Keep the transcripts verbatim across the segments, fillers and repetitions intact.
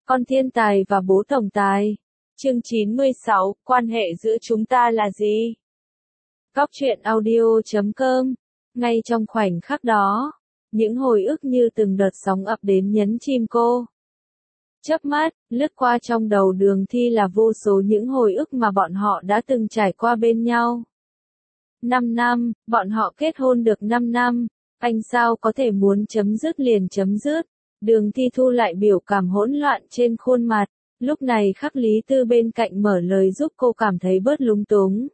Con thiên tài và bố tổng tài. Chương chín mươi sáu, quan hệ giữa chúng ta là gì? Góc truyện audio chấm com. Ngay trong khoảnh khắc đó, những hồi ức như từng đợt sóng ập đến nhấn chìm cô. Chớp mắt, lướt qua trong đầu Đường Thi là vô số những hồi ức mà bọn họ đã từng trải qua bên nhau. Năm năm, bọn họ kết hôn được năm năm, anh sao có thể muốn chấm dứt liền chấm dứt. Đường Thi thu lại biểu cảm hỗn loạn trên khuôn mặt, lúc này Khắc Lý Tư bên cạnh mở lời giúp cô cảm thấy bớt lúng túng.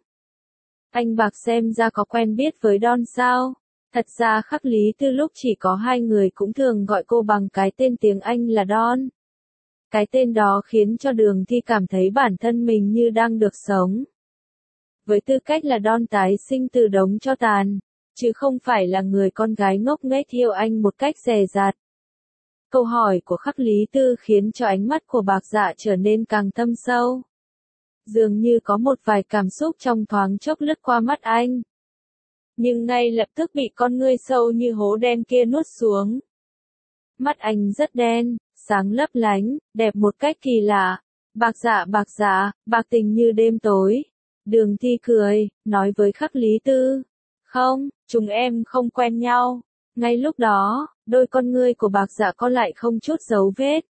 Anh Bạc xem ra có quen biết với Don sao? Thật ra Khắc Lý Tư lúc chỉ có hai người cũng thường gọi cô bằng cái tên tiếng Anh là Don. Cái tên đó khiến cho Đường Thi cảm thấy bản thân mình như đang được sống. Với tư cách là Don tái sinh từ đống tro tàn, chứ không phải là người con gái ngốc nghếch yêu anh một cách dè dặt. Câu hỏi của Khắc Lý Tư khiến cho ánh mắt của Bạc Dạ trở nên càng thâm sâu. Dường như có một vài cảm xúc trong thoáng chốc lướt qua mắt anh. Nhưng ngay lập tức bị con ngươi sâu như hố đen kia nuốt xuống. Mắt anh rất đen, sáng lấp lánh, đẹp một cách kỳ lạ. Bạc Dạ bạc dạ, bạc tình như đêm tối. Đường Thi cười, nói với Khắc Lý Tư. Không, chúng em không quen nhau. Ngay lúc đó, đôi con ngươi của Bạc Dạ co lại không chút dấu vết.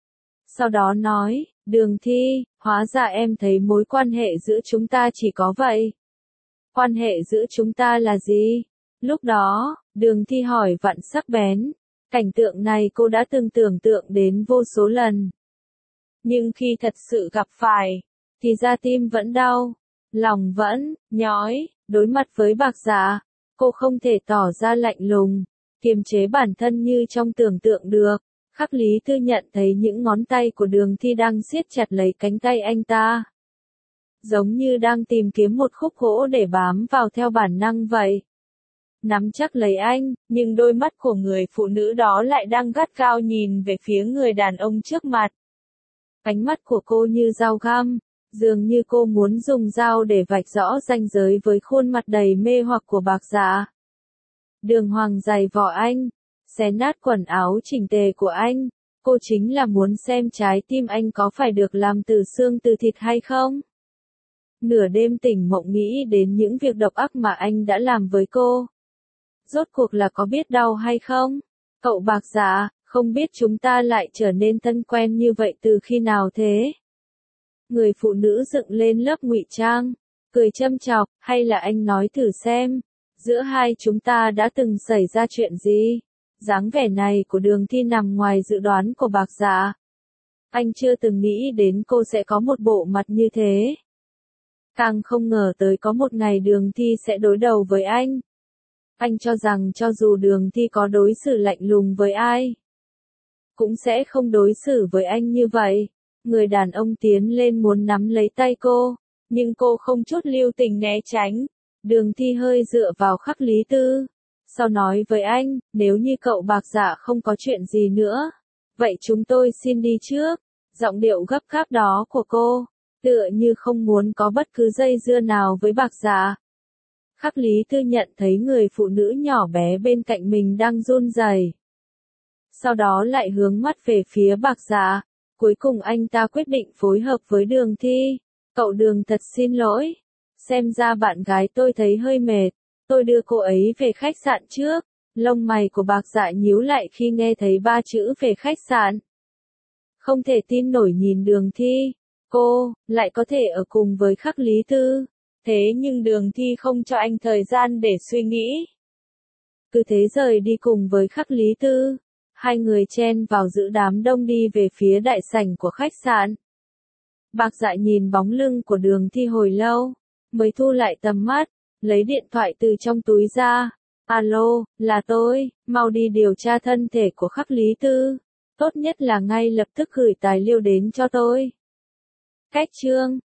Sau đó nói, Đường Thi, hóa ra em thấy mối quan hệ giữa chúng ta chỉ có vậy. Quan hệ giữa chúng ta là gì? Lúc đó, Đường Thi hỏi vặn sắc bén. Cảnh tượng này cô đã từng tưởng tượng đến vô số lần. Nhưng khi thật sự gặp phải, thì da tim vẫn đau, lòng vẫn nhói. Đối mặt với Bạc Dạ, cô không thể tỏ ra lạnh lùng, kiềm chế bản thân như trong tưởng tượng được. Khắc Lý Tư nhận thấy những ngón tay của Đường Thi đang siết chặt lấy cánh tay anh ta. Giống như đang tìm kiếm một khúc gỗ để bám vào theo bản năng vậy. Nắm chắc lấy anh, nhưng đôi mắt của người phụ nữ đó lại đang gắt gao nhìn về phía người đàn ông trước mặt. Ánh mắt của cô như dao găm, dường như cô muốn dùng dao để vạch rõ ranh giới với khuôn mặt đầy mê hoặc của Bạc Dạ. Đường Hoàng giày vò anh, xé nát quần áo chỉnh tề của anh, cô chính là muốn xem trái tim anh có phải được làm từ xương từ thịt hay không. Nửa đêm tỉnh mộng nghĩ đến những việc độc ác mà anh đã làm với cô. Rốt cuộc là có biết đau hay không? Cậu Bạc Dạ, không biết chúng ta lại trở nên thân quen như vậy từ khi nào thế? Người phụ nữ dựng lên lớp ngụy trang, cười châm chọc, hay là anh nói thử xem, giữa hai chúng ta đã từng xảy ra chuyện gì? Dáng vẻ này của Đường Thi nằm ngoài dự đoán của Bạc Dạ. Anh chưa từng nghĩ đến cô sẽ có một bộ mặt như thế. Càng không ngờ tới có một ngày Đường Thi sẽ đối đầu với anh. Anh cho rằng cho dù Đường Thi có đối xử lạnh lùng với ai, cũng sẽ không đối xử với anh như vậy. Người đàn ông tiến lên muốn nắm lấy tay cô, nhưng cô không chút lưu tình né tránh. Đường Thi hơi dựa vào Khắc Lý Tư, sau nói với anh, nếu như cậu Bạc Dạ không có chuyện gì nữa, vậy chúng tôi xin đi trước. Giọng điệu gấp gáp đó của cô, tựa như không muốn có bất cứ dây dưa nào với Bạc Dạ. Khắc Lý Tư nhận thấy người phụ nữ nhỏ bé bên cạnh mình đang run rẩy. Sau đó lại hướng mắt về phía Bạc Dạ. Cuối cùng anh ta quyết định phối hợp với Đường Thi. Cậu Đường thật xin lỗi. Xem ra bạn gái tôi thấy hơi mệt. Tôi đưa cô ấy về khách sạn trước. Lông mày của Bạc Dạ nhíu lại khi nghe thấy ba chữ về khách sạn. Không thể tin nổi nhìn Đường Thi. Cô, lại có thể ở cùng với Khắc Lý Tư. Thế nhưng Đường Thi không cho anh thời gian để suy nghĩ. Cứ thế rời đi cùng với Khắc Lý Tư. Hai người chen vào giữa đám đông đi về phía đại sảnh của khách sạn. Bạc Dạ nhìn bóng lưng của Đường Thi hồi lâu, mới thu lại tầm mắt, lấy điện thoại từ trong túi ra. Alo, là tôi, mau đi điều tra thân thể của Khắc Lý Tư. Tốt nhất là ngay lập tức gửi tài liệu đến cho tôi. Cách chương